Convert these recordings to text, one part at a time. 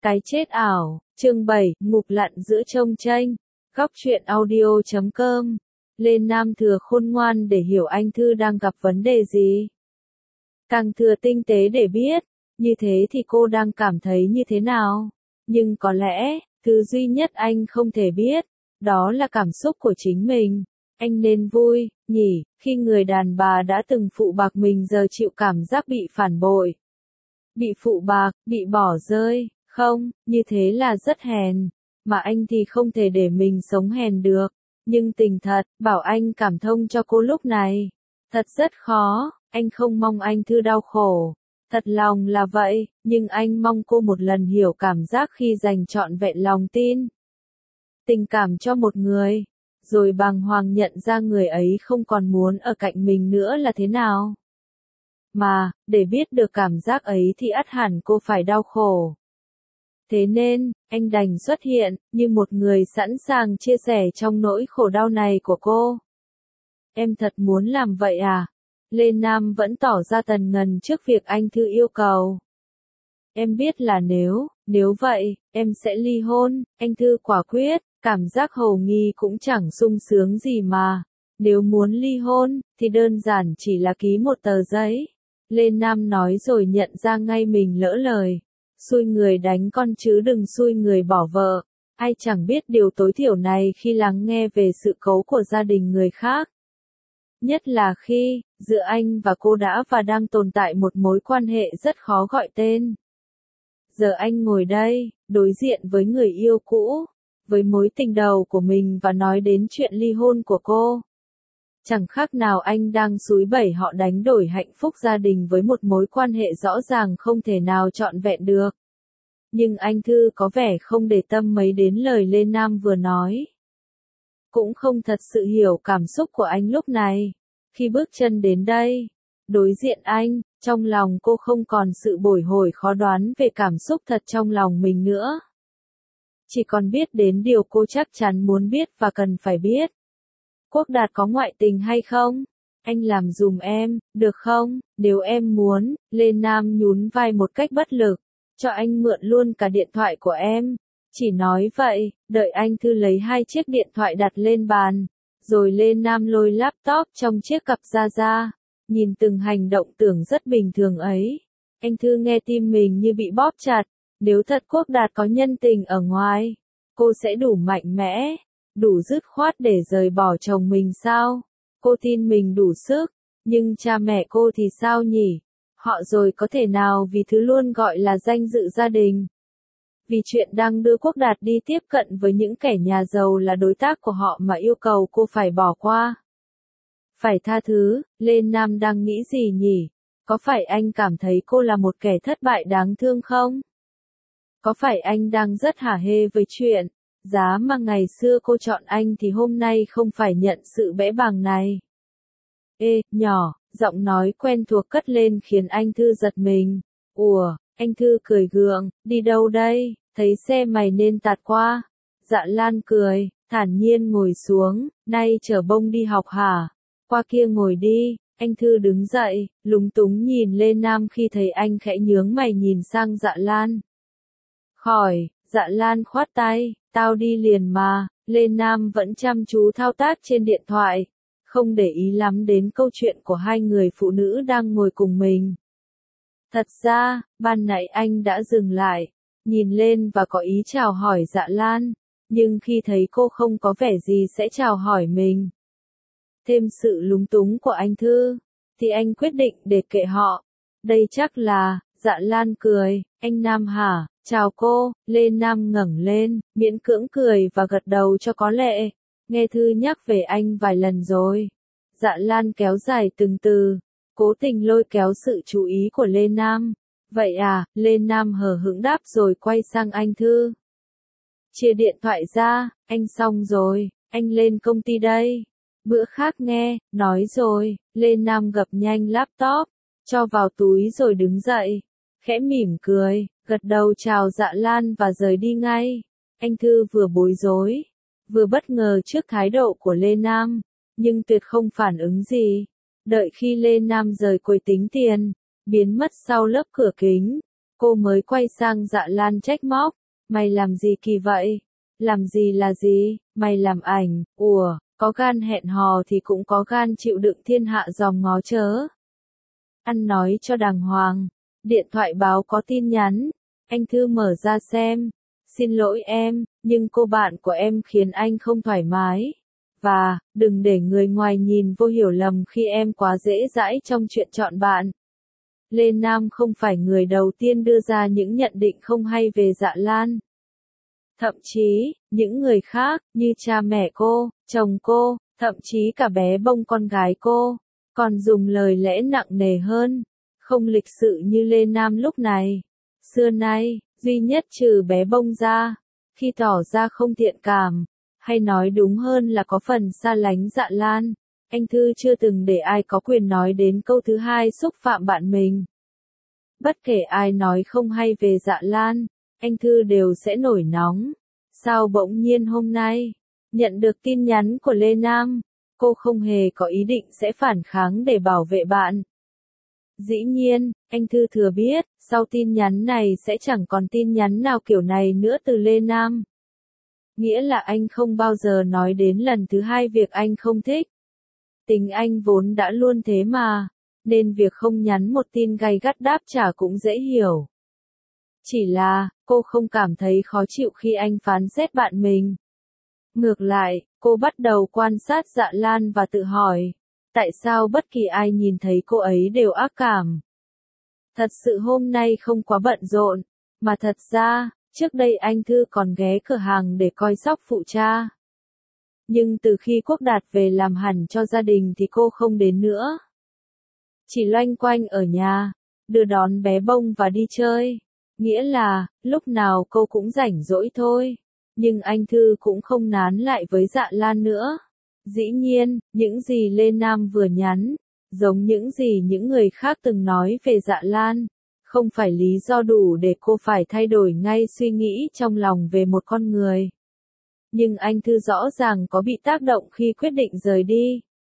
Cái chết ảo, chương 7, ngục lặn giữa chông chênh. Góc truyện audio.com. Lên Nam thừa khôn ngoan để hiểu anh Thư đang gặp vấn đề gì. Càng thừa tinh tế để biết, như thế thì cô đang cảm thấy như thế nào. Nhưng có lẽ, thứ duy nhất anh không thể biết, đó là cảm xúc của chính mình. Anh nên vui, nhỉ, khi người đàn bà đã từng phụ bạc mình giờ chịu cảm giác bị phản bội. Bị phụ bạc, bị bỏ rơi, không, như thế là rất hèn, mà anh thì không thể để mình sống hèn được. Nhưng tình thật, bảo anh cảm thông cho cô lúc này. Thật rất khó, anh không mong anh Thư đau khổ. Thật lòng là vậy, nhưng anh mong cô một lần hiểu cảm giác khi dành trọn vẹn lòng tin. Tình cảm cho một người, rồi bàng hoàng nhận ra người ấy không còn muốn ở cạnh mình nữa là thế nào. Mà, để biết được cảm giác ấy thì ắt hẳn cô phải đau khổ. Thế nên, anh đành xuất hiện, như một người sẵn sàng chia sẻ trong nỗi khổ đau này của cô. Em thật muốn làm vậy à? Lê Nam vẫn tỏ ra tần ngần trước việc anh Thư yêu cầu. Em biết là nếu vậy, em sẽ ly hôn, anh Thư quả quyết, cảm giác hầu nghi cũng chẳng sung sướng gì mà. Nếu muốn ly hôn, thì đơn giản chỉ là ký một tờ giấy. Lê Nam nói rồi nhận ra ngay mình lỡ lời. Xui người đánh con chứ đừng xui người bỏ vợ. Ai chẳng biết điều tối thiểu này khi lắng nghe về sự cố của gia đình người khác. Nhất là khi, giữa anh và cô đã và đang tồn tại một mối quan hệ rất khó gọi tên. Giờ anh ngồi đây, đối diện với người yêu cũ, với mối tình đầu của mình và nói đến chuyện ly hôn của cô. Chẳng khác nào anh đang xúi bẩy họ đánh đổi hạnh phúc gia đình với một mối quan hệ rõ ràng không thể nào trọn vẹn được. Nhưng anh Thư có vẻ không để tâm mấy đến lời Lê Nam vừa nói. Cũng không thật sự hiểu cảm xúc của anh lúc này. Khi bước chân đến đây, đối diện anh, trong lòng cô không còn sự bồi hồi khó đoán về cảm xúc thật trong lòng mình nữa. Chỉ còn biết đến điều cô chắc chắn muốn biết và cần phải biết. Quốc Đạt có ngoại tình hay không? Anh làm giùm em, được không? Nếu em muốn, Lê Nam nhún vai một cách bất lực. Cho anh mượn luôn cả điện thoại của em. Chỉ nói vậy, đợi anh Thư lấy 2 chiếc điện thoại đặt lên bàn. Rồi Lê Nam lôi laptop trong chiếc cặp ra. Nhìn từng hành động tưởng rất bình thường ấy. Anh Thư nghe tim mình như bị bóp chặt. Nếu thật Quốc Đạt có nhân tình ở ngoài, cô sẽ đủ mạnh mẽ, đủ dứt khoát để rời bỏ chồng mình sao? Cô tin mình đủ sức. Nhưng cha mẹ cô thì sao nhỉ? Họ rồi có thể nào vì thứ luôn gọi là danh dự gia đình? Vì chuyện đang đưa Quốc Đạt đi tiếp cận với những kẻ nhà giàu là đối tác của họ mà yêu cầu cô phải bỏ qua? Phải tha thứ, Lê Nam đang nghĩ gì nhỉ? Có phải anh cảm thấy cô là một kẻ thất bại đáng thương không? Có phải anh đang rất hả hê với chuyện, giá mà ngày xưa cô chọn anh thì hôm nay không phải nhận sự bẽ bàng này? Ê, nhỏ, giọng nói quen thuộc cất lên khiến anh Thư giật mình. Ủa, anh Thư cười gượng, đi đâu đây, thấy xe mày nên tạt qua. Dạ Lan cười, thản nhiên ngồi xuống, nay chở bông đi học hả? Qua kia ngồi đi. Anh Thư đứng dậy, lúng túng nhìn Lê Nam khi thấy anh khẽ nhướng mày nhìn sang Dạ Lan. Khỏi, Dạ Lan khoát tay, tao đi liền mà. Lê Nam vẫn chăm chú thao tác trên điện thoại, không để ý lắm đến câu chuyện của hai người phụ nữ đang ngồi cùng mình. Thật ra, ban nãy anh đã dừng lại, nhìn lên và có ý chào hỏi Dạ Lan, nhưng khi thấy cô không có vẻ gì sẽ chào hỏi mình. Thêm sự lúng túng của anh Thư, thì anh quyết định để kệ họ. Đây chắc là, Dạ Lan cười, anh Nam hả, chào cô. Lê Nam ngẩng lên, miễn cưỡng cười và gật đầu cho có lệ. Nghe Thư nhắc về anh vài lần rồi. Dạ Lan kéo dài từng từ, cố tình lôi kéo sự chú ý của Lê Nam. Vậy à, Lê Nam hờ hững đáp rồi quay sang anh Thư. Chia điện thoại ra, anh xong rồi, anh lên công ty đây. Bữa khác nghe, nói rồi, Lê Nam gập nhanh laptop, cho vào túi rồi đứng dậy. Khẽ mỉm cười, gật đầu chào Dạ Lan và rời đi ngay. Anh Thư vừa bối rối, vừa bất ngờ trước thái độ của Lê Nam, nhưng tuyệt không phản ứng gì. Đợi khi Lê Nam rời quầy tính tiền, biến mất sau lớp cửa kính, Cô mới quay sang Dạ Lan trách móc. Mày làm gì kỳ vậy? Làm gì là gì? Mày làm ảnh, có gan hẹn hò thì cũng có gan chịu đựng thiên hạ dòm ngó chớ. Ăn nói cho đàng hoàng. Điện thoại báo có tin nhắn. Anh Thư mở ra xem. Xin lỗi em, nhưng cô bạn của em khiến anh không thoải mái. Và, đừng để người ngoài nhìn vô hiểu lầm khi em quá dễ dãi trong chuyện chọn bạn. Lê Nam không phải người đầu tiên đưa ra những nhận định không hay về Dạ Lan. Thậm chí, những người khác, như cha mẹ cô, chồng cô, thậm chí cả bé bông con gái cô, còn dùng lời lẽ nặng nề hơn, không lịch sự như Lê Nam lúc này. Xưa nay, duy nhất trừ bé bông ra, khi tỏ ra không thiện cảm, hay nói đúng hơn là có phần xa lánh Dạ Lan, anh Thư chưa từng để ai có quyền nói đến câu thứ hai xúc phạm bạn mình. Bất kể ai nói không hay về Dạ Lan, anh Thư đều sẽ nổi nóng. Sao bỗng nhiên hôm nay, nhận được tin nhắn của Lê Nam, cô không hề có ý định sẽ phản kháng để bảo vệ bạn. Dĩ nhiên, anh Thư thừa biết, sau tin nhắn này sẽ chẳng còn tin nhắn nào kiểu này nữa từ Lê Nam. Nghĩa là anh không bao giờ nói đến lần thứ hai việc anh không thích. Tính anh vốn đã luôn thế mà, nên việc không nhắn một tin gay gắt đáp trả cũng dễ hiểu. Chỉ là, cô không cảm thấy khó chịu khi anh phán xét bạn mình. Ngược lại, cô bắt đầu quan sát Dạ Lan và tự hỏi, tại sao bất kỳ ai nhìn thấy cô ấy đều ác cảm. Thật sự hôm nay không quá bận rộn, mà thật ra, trước đây anh Thư còn ghé cửa hàng để coi sóc phụ cha. Nhưng từ khi Quốc Đạt về làm hẳn cho gia đình thì cô không đến nữa. Chỉ loanh quanh ở nhà, đưa đón bé bông và đi chơi. Nghĩa là, lúc nào cô cũng rảnh rỗi thôi. Nhưng anh Thư cũng không nán lại với Dạ Lan nữa. Dĩ nhiên, những gì Lê Nam vừa nhắn, giống những gì những người khác từng nói về Dạ Lan, không phải lý do đủ để cô phải thay đổi ngay suy nghĩ trong lòng về một con người. Nhưng anh Thư rõ ràng có bị tác động khi quyết định rời đi.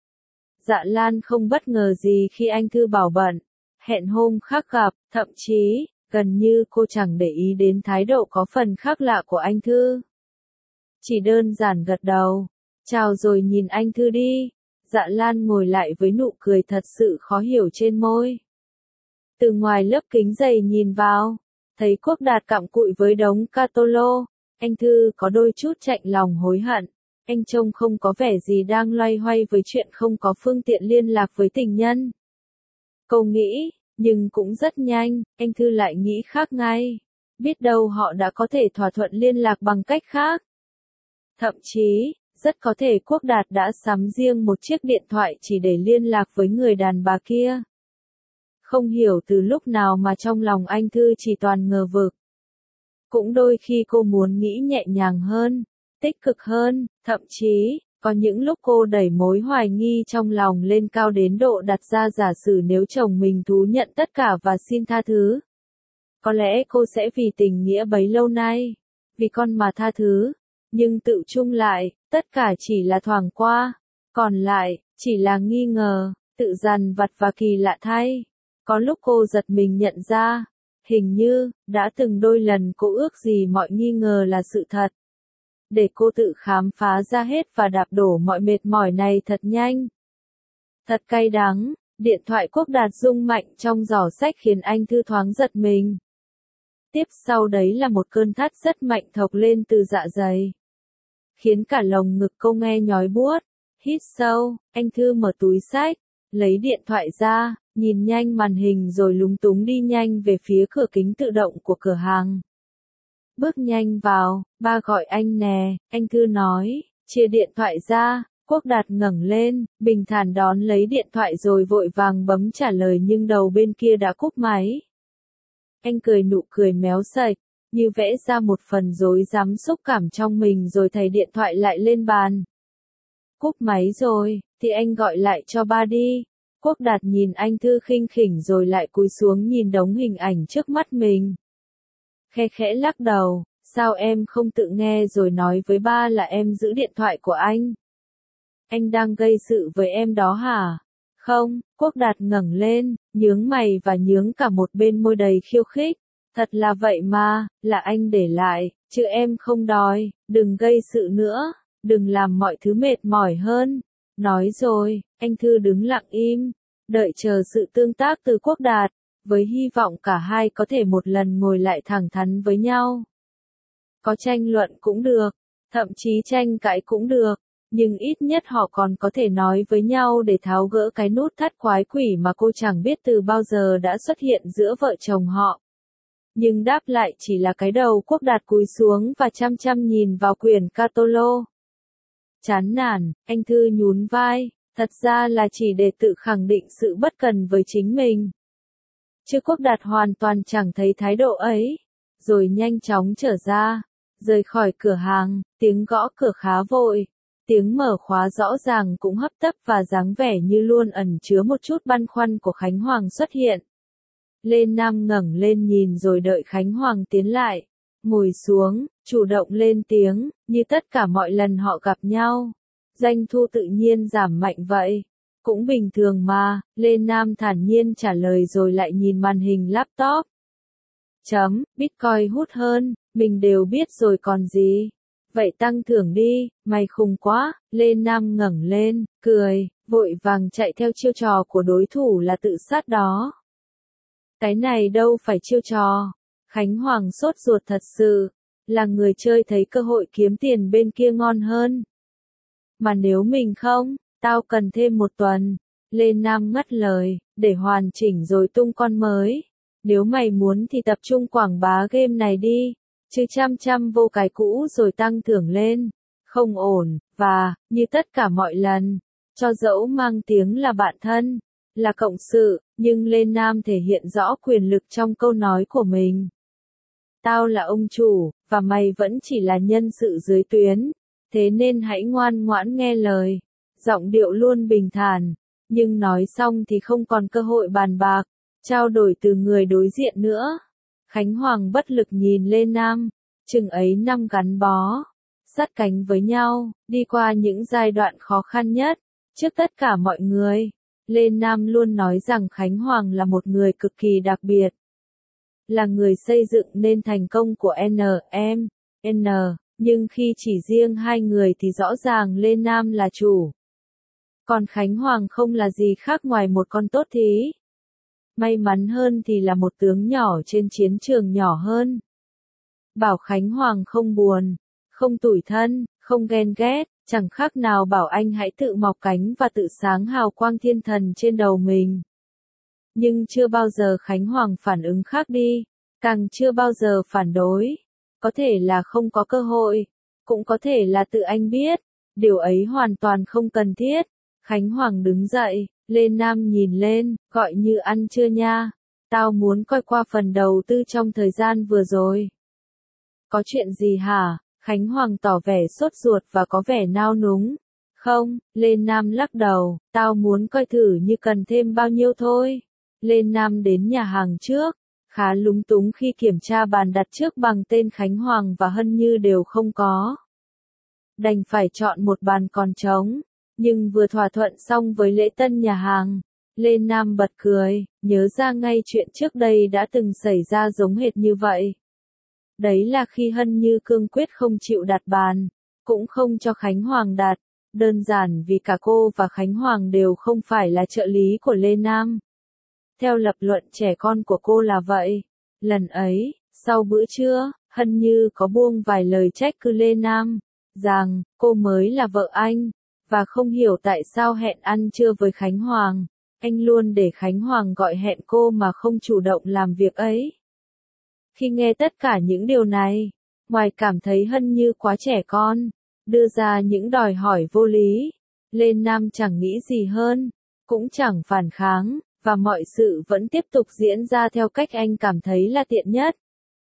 Dạ Lan không bất ngờ gì khi anh Thư bảo bận, hẹn hôm khác gặp, thậm chí, gần như cô chẳng để ý đến thái độ có phần khác lạ của anh Thư. Chỉ đơn giản gật đầu, chào rồi nhìn anh Thư đi. Dạ Lan ngồi lại với nụ cười thật sự khó hiểu trên môi. Từ ngoài lớp kính dày nhìn vào, thấy Quốc Đạt cặm cụi với đống Catolo, anh Thư có đôi chút chạnh lòng hối hận. Anh trông không có vẻ gì đang loay hoay với chuyện không có phương tiện liên lạc với tình nhân. Cô nghĩ, nhưng cũng rất nhanh, anh Thư lại nghĩ khác ngay. Biết đâu họ đã có thể thỏa thuận liên lạc bằng cách khác. Thậm chí, rất có thể Quốc Đạt đã sắm riêng một chiếc điện thoại chỉ để liên lạc với người đàn bà kia. Không hiểu từ lúc nào mà trong lòng anh Thư chỉ toàn ngờ vực. Cũng đôi khi cô muốn nghĩ nhẹ nhàng hơn, tích cực hơn, thậm chí, có những lúc cô đẩy mối hoài nghi trong lòng lên cao đến độ đặt ra giả sử nếu chồng mình thú nhận tất cả và xin tha thứ. Có lẽ cô sẽ vì tình nghĩa bấy lâu nay, vì con mà tha thứ, nhưng tự chung lại, tất cả chỉ là thoảng qua, còn lại, chỉ là nghi ngờ, tự dằn vặt và kỳ lạ thay. Có lúc cô giật mình nhận ra, hình như, đã từng đôi lần cô ước gì mọi nghi ngờ là sự thật. Để cô tự khám phá ra hết và đạp đổ mọi mệt mỏi này thật nhanh. Thật cay đắng, điện thoại Quốc Đạt rung mạnh trong giỏ sách khiến anh Thư thoáng giật mình. Tiếp sau đấy là một cơn thắt rất mạnh thọc lên từ dạ dày. Khiến cả lồng ngực cô nghe nhói buốt. Hít sâu, anh Thư mở túi sách, lấy điện thoại ra, nhìn nhanh màn hình rồi lúng túng đi nhanh về phía cửa kính tự động của cửa hàng. Bước nhanh vào, ba gọi anh nè, anh Thư nói, chia điện thoại ra. Quốc Đạt ngẩng lên, bình thản đón lấy điện thoại rồi vội vàng bấm trả lời nhưng đầu bên kia đã cúp máy. Anh cười nụ cười méo sạch, như vẽ ra một phần rối rắm xúc cảm trong mình rồi thầy điện thoại lại lên bàn. Cúp máy rồi, thì anh gọi lại cho ba đi. Quốc Đạt nhìn anh Thư khinh khỉnh rồi lại cúi xuống nhìn đống hình ảnh trước mắt mình. Khe khẽ lắc đầu, sao em không tự nghe rồi nói với ba là em giữ điện thoại của anh? Anh đang gây sự với em đó hả? Không, Quốc Đạt ngẩng lên, nhướng mày và nhướng cả một bên môi đầy khiêu khích. Thật là vậy mà, là anh để lại, chứ em không đòi, đừng gây sự nữa, đừng làm mọi thứ mệt mỏi hơn. Nói rồi, anh Thư đứng lặng im, đợi chờ sự tương tác từ Quốc Đạt, với hy vọng cả hai có thể một lần ngồi lại thẳng thắn với nhau. Có tranh luận cũng được, thậm chí tranh cãi cũng được, nhưng ít nhất họ còn có thể nói với nhau để tháo gỡ cái nút thắt quái quỷ mà cô chẳng biết từ bao giờ đã xuất hiện giữa vợ chồng họ. Nhưng đáp lại chỉ là cái đầu Quốc Đạt cúi xuống và chăm chăm nhìn vào quyển Catalo. Chán nản, anh Thư nhún vai, thật ra là chỉ để tự khẳng định sự bất cần với chính mình. Chứ Quốc Đạt hoàn toàn chẳng thấy thái độ ấy, rồi nhanh chóng trở ra, rời khỏi cửa hàng, tiếng gõ cửa khá vội, tiếng mở khóa rõ ràng cũng hấp tấp và dáng vẻ như luôn ẩn chứa một chút băn khoăn của Khánh Hoàng xuất hiện. Lê Nam ngẩng lên nhìn rồi đợi Khánh Hoàng tiến lại, ngồi xuống, chủ động lên tiếng, như tất cả mọi lần họ gặp nhau. Doanh thu tự nhiên giảm mạnh vậy. Cũng bình thường mà, Lê Nam thản nhiên trả lời rồi lại nhìn màn hình laptop. Bitcoin hút hơn, mình đều biết rồi còn gì. Vậy tăng thưởng đi, mày khùng quá, Lê Nam ngẩng lên, cười, vội vàng chạy theo chiêu trò của đối thủ là tự sát đó. Cái này đâu phải chiêu trò. Khánh Hoàng sốt ruột thật sự, là người chơi thấy cơ hội kiếm tiền bên kia ngon hơn. Mà nếu mình không, tao cần thêm 1 tuần. Lê Nam ngắt lời, để hoàn chỉnh rồi tung con mới. Nếu mày muốn thì tập trung quảng bá game này đi, chứ chăm vô cái cũ rồi tăng thưởng lên. Không ổn, và, như tất cả mọi lần, cho dẫu mang tiếng là bạn thân, là cộng sự, nhưng Lê Nam thể hiện rõ quyền lực trong câu nói của mình. Tao là ông chủ, và mày vẫn chỉ là nhân sự dưới tuyến, thế nên hãy ngoan ngoãn nghe lời. Giọng điệu luôn bình thản, nhưng nói xong thì không còn cơ hội bàn bạc, trao đổi từ người đối diện nữa. Khánh Hoàng bất lực nhìn Lê Nam, chừng ấy năm gắn bó, sát cánh với nhau, đi qua những giai đoạn khó khăn nhất. Trước tất cả mọi người, Lê Nam luôn nói rằng Khánh Hoàng là một người cực kỳ đặc biệt. Là người xây dựng nên thành công của NMN, nhưng khi chỉ riêng hai người thì rõ ràng Lê Nam là chủ. Còn Khánh Hoàng không là gì khác ngoài một con tốt thí. May mắn hơn thì là một tướng nhỏ trên chiến trường nhỏ hơn. Bảo Khánh Hoàng không buồn, không tủi thân, không ghen ghét, chẳng khác nào bảo anh hãy tự mọc cánh và tự sáng hào quang thiên thần trên đầu mình. Nhưng chưa bao giờ Khánh Hoàng phản ứng khác đi, càng chưa bao giờ phản đối. Có thể là không có cơ hội, cũng có thể là tự anh biết, điều ấy hoàn toàn không cần thiết. Khánh Hoàng đứng dậy, Lê Nam nhìn lên, gọi như ăn trưa nha. Tao muốn coi qua phần đầu tư trong thời gian vừa rồi. Có chuyện gì hả? Khánh Hoàng tỏ vẻ sốt ruột và có vẻ nao núng. Không, Lê Nam lắc đầu, tao muốn coi thử như cần thêm bao nhiêu thôi. Lê Nam đến nhà hàng trước, khá lúng túng khi kiểm tra bàn đặt trước bằng tên Khánh Hoàng và Hân Như đều không có. Đành phải chọn một bàn còn trống, nhưng vừa thỏa thuận xong với lễ tân nhà hàng, Lê Nam bật cười, nhớ ra ngay chuyện trước đây đã từng xảy ra giống hệt như vậy. Đấy là khi Hân Như cương quyết không chịu đặt bàn, cũng không cho Khánh Hoàng đặt, đơn giản vì cả cô và Khánh Hoàng đều không phải là trợ lý của Lê Nam. Theo lập luận trẻ con của cô là vậy. Lần ấy, sau bữa trưa, Hân Như có buông vài lời trách cứ Lê Nam, rằng cô mới là vợ anh, và không hiểu tại sao hẹn ăn trưa với Khánh Hoàng. Anh luôn để Khánh Hoàng gọi hẹn cô mà không chủ động làm việc ấy. Khi nghe tất cả những điều này, ngoài cảm thấy Hân Như quá trẻ con, đưa ra những đòi hỏi vô lý, Lê Nam chẳng nghĩ gì hơn, cũng chẳng phản kháng, và mọi sự vẫn tiếp tục diễn ra theo cách anh cảm thấy là tiện nhất.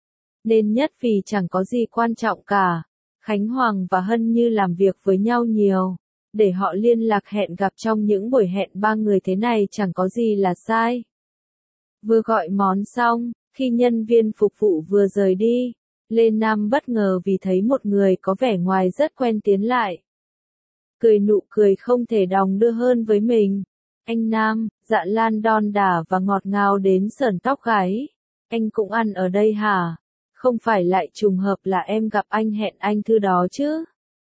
Nên nhất vì chẳng có gì quan trọng cả, Khánh Hoàng và Hân Như làm việc với nhau nhiều, để họ liên lạc hẹn gặp trong những buổi hẹn ba người thế này chẳng có gì là sai. Vừa gọi món xong, khi nhân viên phục vụ vừa rời đi, Lê Nam bất ngờ vì thấy một người có vẻ ngoài rất quen tiến lại. Cười nụ cười không thể đong đưa hơn với mình. Anh Nam, dạ lan đon đả và ngọt ngào đến sởn tóc gáy. Anh cũng ăn ở đây hả? Không phải lại trùng hợp là em gặp anh hẹn anh Thư đó chứ?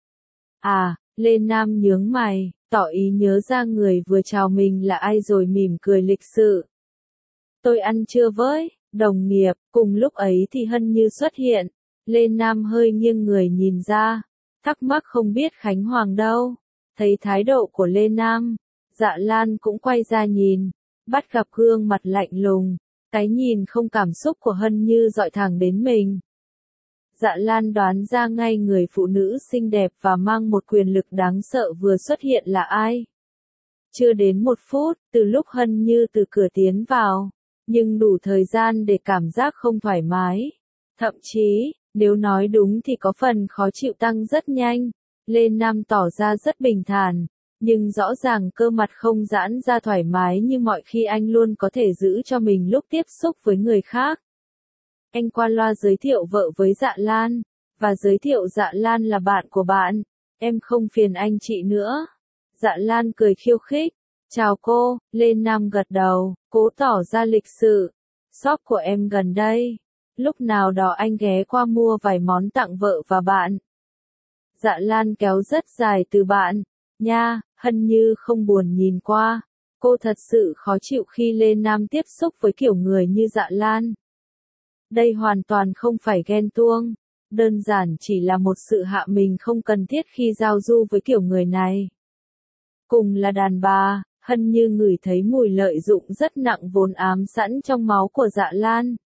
À, Lê Nam nhướng mày, tỏ ý nhớ ra người vừa chào mình là ai rồi mỉm cười lịch sự. Tôi ăn trưa với, đồng nghiệp, cùng lúc ấy thì Hân Như xuất hiện. Lê Nam hơi nghiêng người nhìn ra, thắc mắc không biết Khánh Hoàng đâu. Thấy thái độ của Lê Nam, Dạ Lan cũng quay ra nhìn, bắt gặp gương mặt lạnh lùng, cái nhìn không cảm xúc của Hân Như dọi thẳng đến mình. Dạ Lan đoán ra ngay người phụ nữ xinh đẹp và mang một quyền lực đáng sợ vừa xuất hiện là ai. Chưa đến 1 phút, từ lúc Hân Như từ cửa tiến vào, nhưng đủ thời gian để cảm giác không thoải mái. Thậm chí, nếu nói đúng thì có phần khó chịu tăng rất nhanh. Lê Nam tỏ ra rất bình thản, nhưng rõ ràng cơ mặt không giãn ra thoải mái như mọi khi anh luôn có thể giữ cho mình lúc tiếp xúc với người khác. Anh qua loa giới thiệu vợ với Dạ Lan, và giới thiệu Dạ Lan là bạn của bạn. Em không phiền anh chị nữa. Dạ Lan cười khiêu khích. Chào cô, Lê Nam gật đầu, cố tỏ ra lịch sự. Shop của em gần đây. Lúc nào đó anh ghé qua mua vài món tặng vợ và bạn. Dạ Lan kéo rất dài từ bạn. Nha, Hân Như không buồn nhìn qua. Cô thật sự khó chịu khi Lê Nam tiếp xúc với kiểu người như Dạ Lan. Đây hoàn toàn không phải ghen tuông, đơn giản chỉ là một sự hạ mình không cần thiết khi giao du với kiểu người này. Cùng là đàn bà, Hân Như ngửi thấy mùi lợi dụng rất nặng vốn ám sẵn trong máu của Dạ Lan.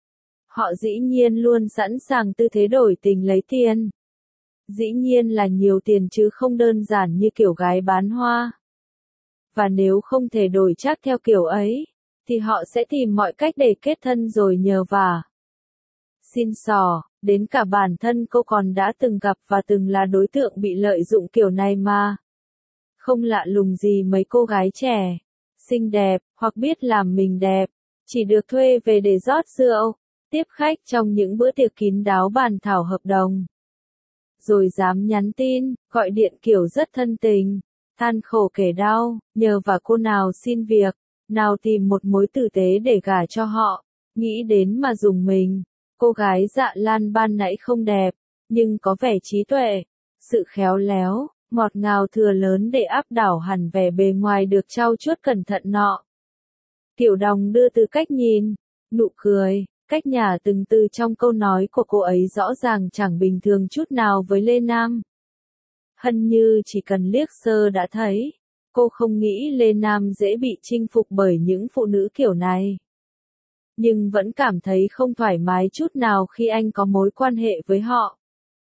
Họ dĩ nhiên luôn sẵn sàng tư thế đổi tình lấy tiền. Dĩ nhiên là nhiều tiền chứ không đơn giản như kiểu gái bán hoa. Và nếu không thể đổi chắc theo kiểu ấy, thì họ sẽ tìm mọi cách để kết thân rồi nhờ vả. Xin xỏ, đến cả bản thân cô còn đã từng gặp và từng là đối tượng bị lợi dụng kiểu này mà. Không lạ lùng gì mấy cô gái trẻ, xinh đẹp, hoặc biết làm mình đẹp, chỉ được thuê về để rót rượu, tiếp khách trong những bữa tiệc kín đáo bàn thảo hợp đồng. Rồi dám nhắn tin, gọi điện kiểu rất thân tình, than khổ kể đau, nhờ và cô nào xin việc, nào tìm một mối tử tế để gả cho họ, nghĩ đến mà dùng mình. Cô gái Dạ Lan ban nãy không đẹp, nhưng có vẻ trí tuệ, sự khéo léo, ngọt ngào thừa lớn để áp đảo hẳn vẻ bề ngoài được trau chuốt cẩn thận nọ. Tiểu Đồng đưa từ cách nhìn, nụ cười, cách nhả từng từ trong câu nói của cô ấy rõ ràng chẳng bình thường chút nào với Lê Nam. Hân Như chỉ cần liếc sơ đã thấy, cô không nghĩ Lê Nam dễ bị chinh phục bởi những phụ nữ kiểu này. Nhưng vẫn cảm thấy không thoải mái chút nào khi anh có mối quan hệ với họ.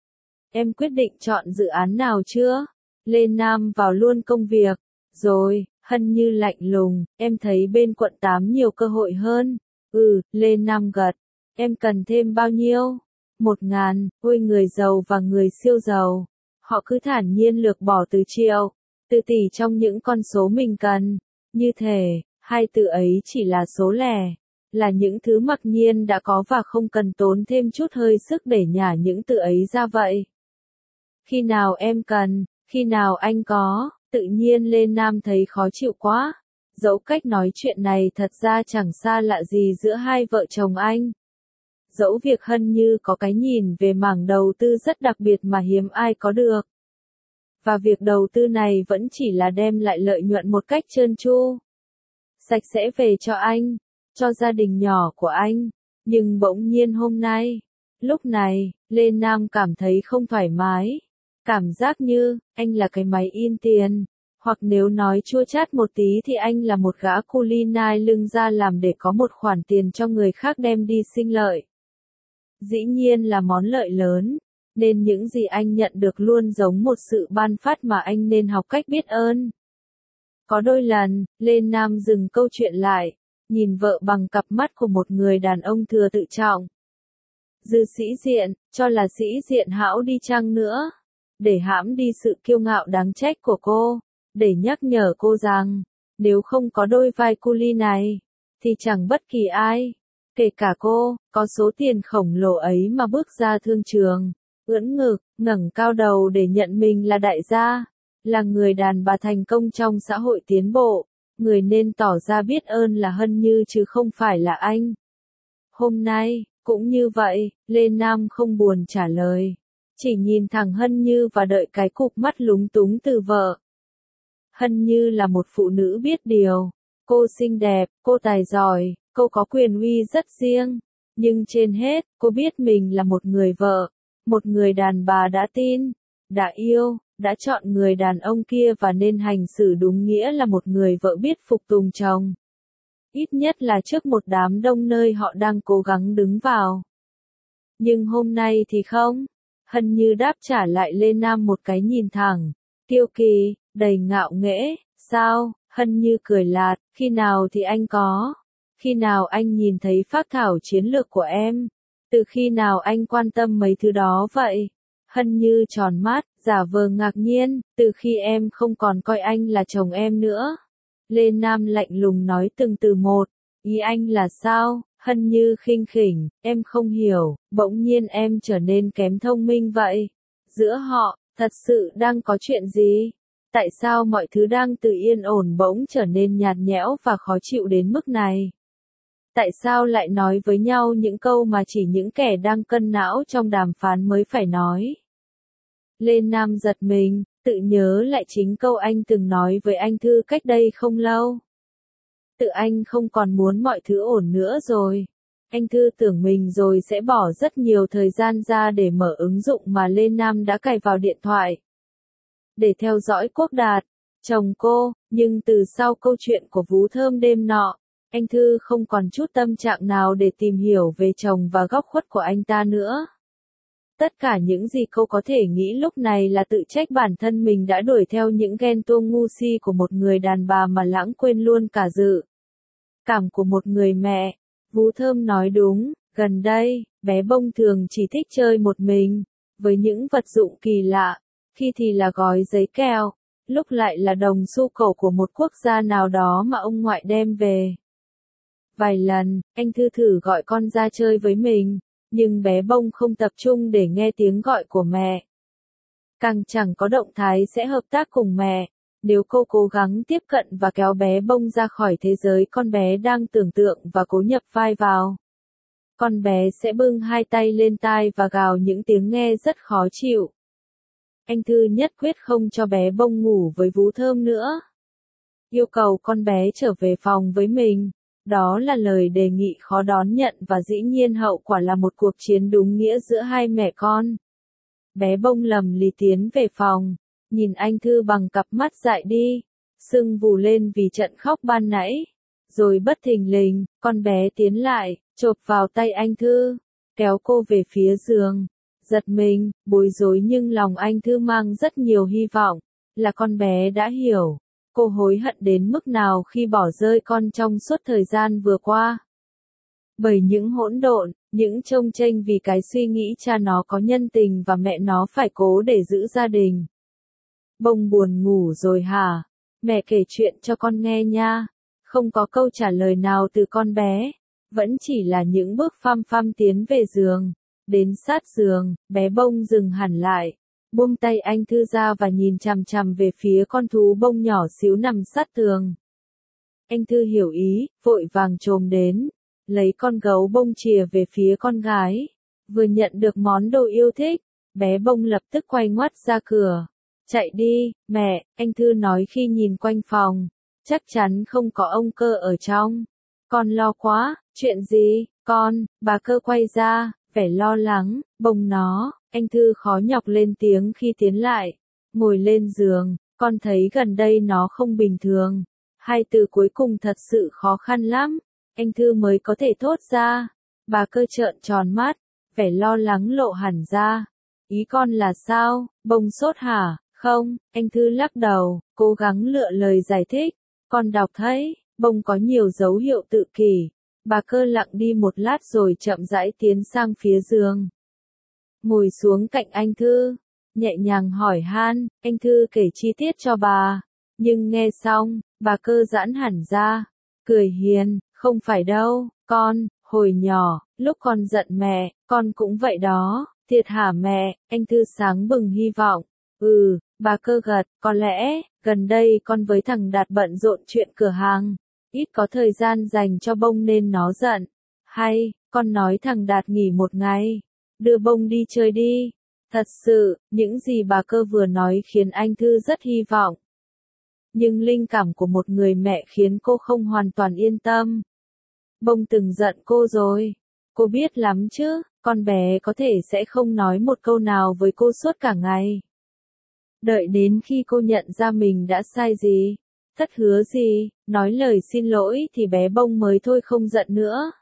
Em quyết định chọn dự án nào chưa? Lê Nam vào luôn công việc. Rồi, Hân Như lạnh lùng, em thấy bên quận 8 nhiều cơ hội hơn. Lê Nam gật. Em cần thêm bao nhiêu? 1.000, ôi người giàu và người siêu giàu. Họ cứ thản nhiên lược bỏ từ triệu, từ tỷ trong những con số mình cần. Như thể, hai từ ấy chỉ là số lẻ. Là những thứ mặc nhiên đã có và không cần tốn thêm chút hơi sức để nhả những từ ấy ra vậy. Khi nào em cần, khi nào anh có, tự nhiên Lê Nam thấy khó chịu quá. Dẫu cách nói chuyện này thật ra chẳng xa lạ gì giữa hai vợ chồng anh. Dẫu việc Hân Như có cái nhìn về mảng đầu tư rất đặc biệt mà hiếm ai có được. Và việc đầu tư này vẫn chỉ là đem lại lợi nhuận một cách trơn tru, sạch sẽ về cho anh, cho gia đình nhỏ của anh. Nhưng bỗng nhiên hôm nay, lúc này, Lê Nam cảm thấy không thoải mái. Cảm giác như, anh là cái máy in tiền. Hoặc nếu nói chua chát một tí thì anh là một gã cu li nai lưng ra làm để có một khoản tiền cho người khác đem đi sinh lợi. Dĩ nhiên là món lợi lớn, nên những gì anh nhận được luôn giống một sự ban phát mà anh nên học cách biết ơn. Có đôi lần, Lê Nam dừng câu chuyện lại, nhìn vợ bằng cặp mắt của một người đàn ông thừa tự trọng. Dư sĩ diện, cho là sĩ diện hão đi chăng nữa, để hãm đi sự kiêu ngạo đáng trách của cô, để nhắc nhở cô rằng, nếu không có đôi vai cu li này, thì chẳng bất kỳ ai, kể cả cô, có số tiền khổng lồ ấy mà bước ra thương trường, ưỡn ngực, ngẩng cao đầu để nhận mình là đại gia, là người đàn bà thành công trong xã hội tiến bộ. Người nên tỏ ra biết ơn là Hân Như chứ không phải là anh. Hôm nay, cũng như vậy, Lê Nam không buồn trả lời. Chỉ nhìn thẳng Hân Như và đợi cái cụp mắt lúng túng từ vợ. Hân Như là một phụ nữ biết điều. Cô xinh đẹp, cô tài giỏi, cô có quyền uy rất riêng. Nhưng trên hết, cô biết mình là một người vợ. Một người đàn bà đã tin, đã yêu, đã chọn người đàn ông kia và nên hành xử đúng nghĩa là một người vợ biết phục tùng chồng. Ít nhất là trước một đám đông nơi họ đang cố gắng đứng vào. Nhưng hôm nay thì không. Hân Như đáp trả lại Lê Nam một cái nhìn thẳng, kiêu kỳ, đầy ngạo nghễ. Sao? Hân Như cười lạt, khi nào thì anh có? Khi nào anh nhìn thấy phác thảo chiến lược của em? Từ khi nào anh quan tâm mấy thứ đó vậy? Hân Như tròn mắt, giả vờ ngạc nhiên, từ khi em không còn coi anh là chồng em nữa. Lê Nam lạnh lùng nói từng từ một, ý anh là sao? Hân Như khinh khỉnh, em không hiểu, bỗng nhiên em trở nên kém thông minh vậy. Giữa họ, thật sự đang có chuyện gì? Tại sao mọi thứ đang từ yên ổn bỗng trở nên nhạt nhẽo và khó chịu đến mức này? Tại sao lại nói với nhau những câu mà chỉ những kẻ đang cân não trong đàm phán mới phải nói? Lê Nam giật mình, tự nhớ lại chính câu anh từng nói với anh Thư cách đây không lâu. Tự anh không còn muốn mọi thứ ổn nữa rồi. Anh Thư tưởng mình rồi sẽ bỏ rất nhiều thời gian ra để mở ứng dụng mà Lê Nam đã cài vào điện thoại. Để theo dõi Quốc Đạt, chồng cô, nhưng từ sau câu chuyện của Vú Thơm đêm nọ, anh Thư không còn chút tâm trạng nào để tìm hiểu về chồng và góc khuất của anh ta nữa. Tất cả những gì cô có thể nghĩ lúc này là tự trách bản thân mình đã đuổi theo những ghen tuông ngu si của một người đàn bà mà lãng quên luôn cả dự cảm của một người mẹ. Vú Thơm nói đúng, gần đây, bé Bông thường chỉ thích chơi một mình, với những vật dụng kỳ lạ, khi thì là gói giấy kẹo, lúc lại là đồng xu cẩu của một quốc gia nào đó mà ông ngoại đem về. Vài lần, anh Thư thử gọi con ra chơi với mình, nhưng bé Bông không tập trung để nghe tiếng gọi của mẹ. Càng chẳng có động thái sẽ hợp tác cùng mẹ. Nếu cô cố gắng tiếp cận và kéo bé Bông ra khỏi thế giới con bé đang tưởng tượng và cố nhập vai vào, con bé sẽ bưng hai tay lên tai và gào những tiếng nghe rất khó chịu. Anh Thư nhất quyết không cho bé Bông ngủ với Vú Thơm nữa. Yêu cầu con bé trở về phòng với mình. Đó là lời đề nghị khó đón nhận và dĩ nhiên hậu quả là một cuộc chiến đúng nghĩa giữa hai mẹ con. Bé Bông lầm lì tiến về phòng, nhìn anh Thư bằng cặp mắt dại đi, sưng vù lên vì trận khóc ban nãy. Rồi bất thình lình, con bé tiến lại, chộp vào tay anh Thư, kéo cô về phía giường. Giật mình, bối rối nhưng lòng anh Thư mang rất nhiều hy vọng, là con bé đã hiểu. Cô hối hận đến mức nào khi bỏ rơi con trong suốt thời gian vừa qua. Bởi những hỗn độn, những chông chênh vì cái suy nghĩ cha nó có nhân tình và mẹ nó phải cố để giữ gia đình. Bông buồn ngủ rồi hả? Mẹ kể chuyện cho con nghe nha. Không có câu trả lời nào từ con bé. Vẫn chỉ là những bước phăm phăm tiến về giường. Đến sát giường, bé Bông dừng hẳn lại. Buông tay anh Thư ra và nhìn chằm chằm về phía con thú bông nhỏ xíu nằm sát tường. Anh Thư hiểu ý, vội vàng chồm đến, lấy con gấu bông chìa về phía con gái. Vừa nhận được món đồ yêu thích, bé Bông lập tức quay ngoắt ra cửa. Chạy đi, mẹ, anh Thư nói khi nhìn quanh phòng. Chắc chắn không có ông Cơ ở trong. Con lo quá, chuyện gì, con? Bà Cơ quay ra, vẻ lo lắng, Bông nó. Anh Thư khó nhọc lên tiếng khi tiến lại. Ngồi lên giường, con thấy gần đây nó không bình thường. Hai từ cuối cùng thật sự khó khăn lắm. Anh Thư mới có thể thốt ra. Bà Cơ trợn tròn mắt, vẻ lo lắng lộ hẳn ra. Ý con là sao, Bông sốt hả? Không, anh Thư lắc đầu, cố gắng lựa lời giải thích. Con đọc thấy, Bông có nhiều dấu hiệu tự kỷ. Bà Cơ lặng đi một lát rồi chậm rãi tiến sang phía giường. Ngồi xuống cạnh anh Thư, nhẹ nhàng hỏi han, anh Thư kể chi tiết cho bà. Nhưng nghe xong, bà Cơ giãn hẳn ra, cười hiền, không phải đâu, con, hồi nhỏ, lúc con giận mẹ, con cũng vậy đó, thiệt hả mẹ, anh Thư sáng bừng hy vọng. Bà Cơ gật, có lẽ, gần đây con với thằng Đạt bận rộn chuyện cửa hàng, ít có thời gian dành cho Bông nên nó giận. Hay, con nói thằng Đạt nghỉ một ngày, đưa Bông đi chơi đi. Thật sự, những gì bà Cơ vừa nói khiến anh Thư rất hy vọng. Nhưng linh cảm của một người mẹ khiến cô không hoàn toàn yên tâm. Bông từng giận cô rồi. Cô biết lắm chứ, con bé có thể sẽ không nói một câu nào với cô suốt cả ngày. Đợi đến khi cô nhận ra mình đã sai gì, thất hứa gì, nói lời xin lỗi thì bé Bông mới thôi không giận nữa.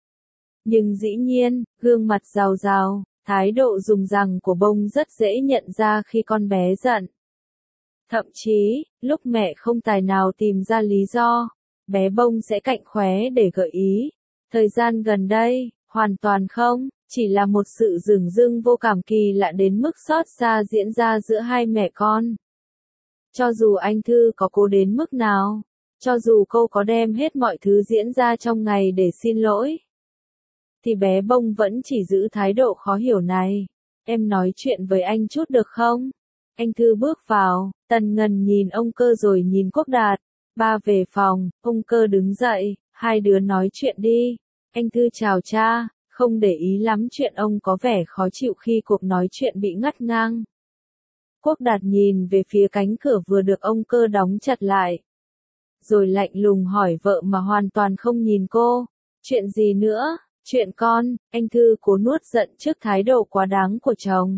Nhưng dĩ nhiên, gương mặt rào rào, thái độ rùng rằng của Bông rất dễ nhận ra khi con bé giận. Thậm chí, lúc mẹ không tài nào tìm ra lý do, bé Bông sẽ cạnh khóe để gợi ý. Thời gian gần đây, hoàn toàn không, chỉ là một sự dửng dưng vô cảm kỳ lạ đến mức xót xa diễn ra giữa hai mẹ con. Cho dù anh Thư có cố đến mức nào, cho dù cô có đem hết mọi thứ diễn ra trong ngày để xin lỗi, thì bé Bông vẫn chỉ giữ thái độ khó hiểu này. Em nói chuyện với anh chút được không? Anh Thư bước vào, Tần Ngân nhìn ông Cơ rồi nhìn Quốc Đạt. Ba về phòng, ông Cơ đứng dậy, hai đứa nói chuyện đi. Anh Thư chào cha, không để ý lắm chuyện ông có vẻ khó chịu khi cuộc nói chuyện bị ngắt ngang. Quốc Đạt nhìn về phía cánh cửa vừa được ông Cơ đóng chặt lại. Rồi lạnh lùng hỏi vợ mà hoàn toàn không nhìn cô. Chuyện gì nữa? Chuyện con, anh Thư cố nuốt giận trước thái độ quá đáng của chồng.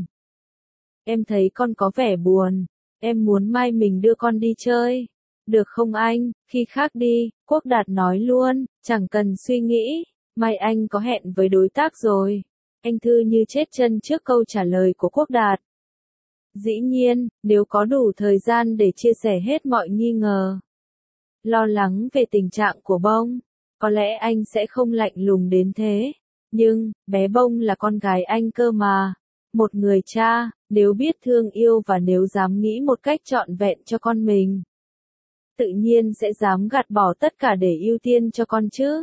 Em thấy con có vẻ buồn, em muốn mai mình đưa con đi chơi. Được không anh, khi khác đi, Quốc Đạt nói luôn, chẳng cần suy nghĩ, mai anh có hẹn với đối tác rồi. Anh Thư như chết chân trước câu trả lời của Quốc Đạt. Dĩ nhiên, nếu có đủ thời gian để chia sẻ hết mọi nghi ngờ, lo lắng về tình trạng của Bông, có lẽ anh sẽ không lạnh lùng đến thế. Nhưng, bé Bông là con gái anh cơ mà. Một người cha, nếu biết thương yêu và nếu dám nghĩ một cách trọn vẹn cho con mình, tự nhiên sẽ dám gạt bỏ tất cả để ưu tiên cho con chứ.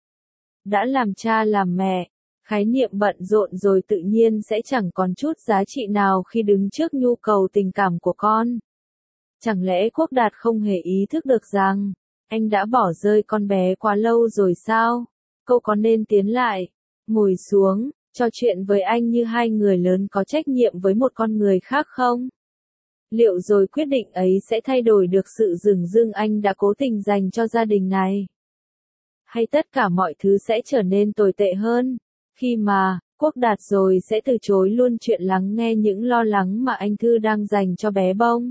Đã làm cha làm mẹ, khái niệm bận rộn rồi tự nhiên sẽ chẳng còn chút giá trị nào khi đứng trước nhu cầu tình cảm của con. Chẳng lẽ Quốc Đạt không hề ý thức được rằng, anh đã bỏ rơi con bé quá lâu rồi sao? Cô có nên tiến lại, ngồi xuống, trò chuyện với anh như hai người lớn có trách nhiệm với một con người khác không? Liệu rồi quyết định ấy sẽ thay đổi được sự dửng dưng anh đã cố tình dành cho gia đình này? Hay tất cả mọi thứ sẽ trở nên tồi tệ hơn, khi mà, Quốc Đạt rồi sẽ từ chối luôn chuyện lắng nghe những lo lắng mà anh Thư đang dành cho bé Bông?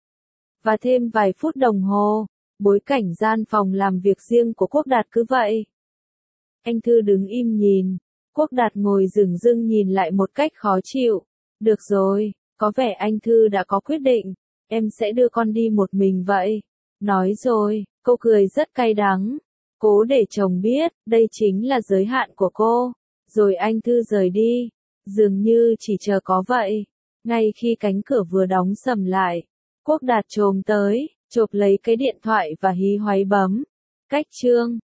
Và thêm vài phút đồng hồ, bối cảnh gian phòng làm việc riêng của Quốc Đạt cứ vậy. Anh Thư đứng im nhìn, Quốc Đạt ngồi dửng dưng nhìn lại một cách khó chịu. Được rồi, có vẻ anh Thư đã có quyết định, em sẽ đưa con đi một mình vậy. Nói rồi, cô cười rất cay đắng. Cố để chồng biết, đây chính là giới hạn của cô. Rồi anh Thư rời đi, dường như chỉ chờ có vậy. Ngay khi cánh cửa vừa đóng sầm lại, Quốc Đạt chồm tới, chộp lấy cái điện thoại và hí hoáy bấm. Cách chương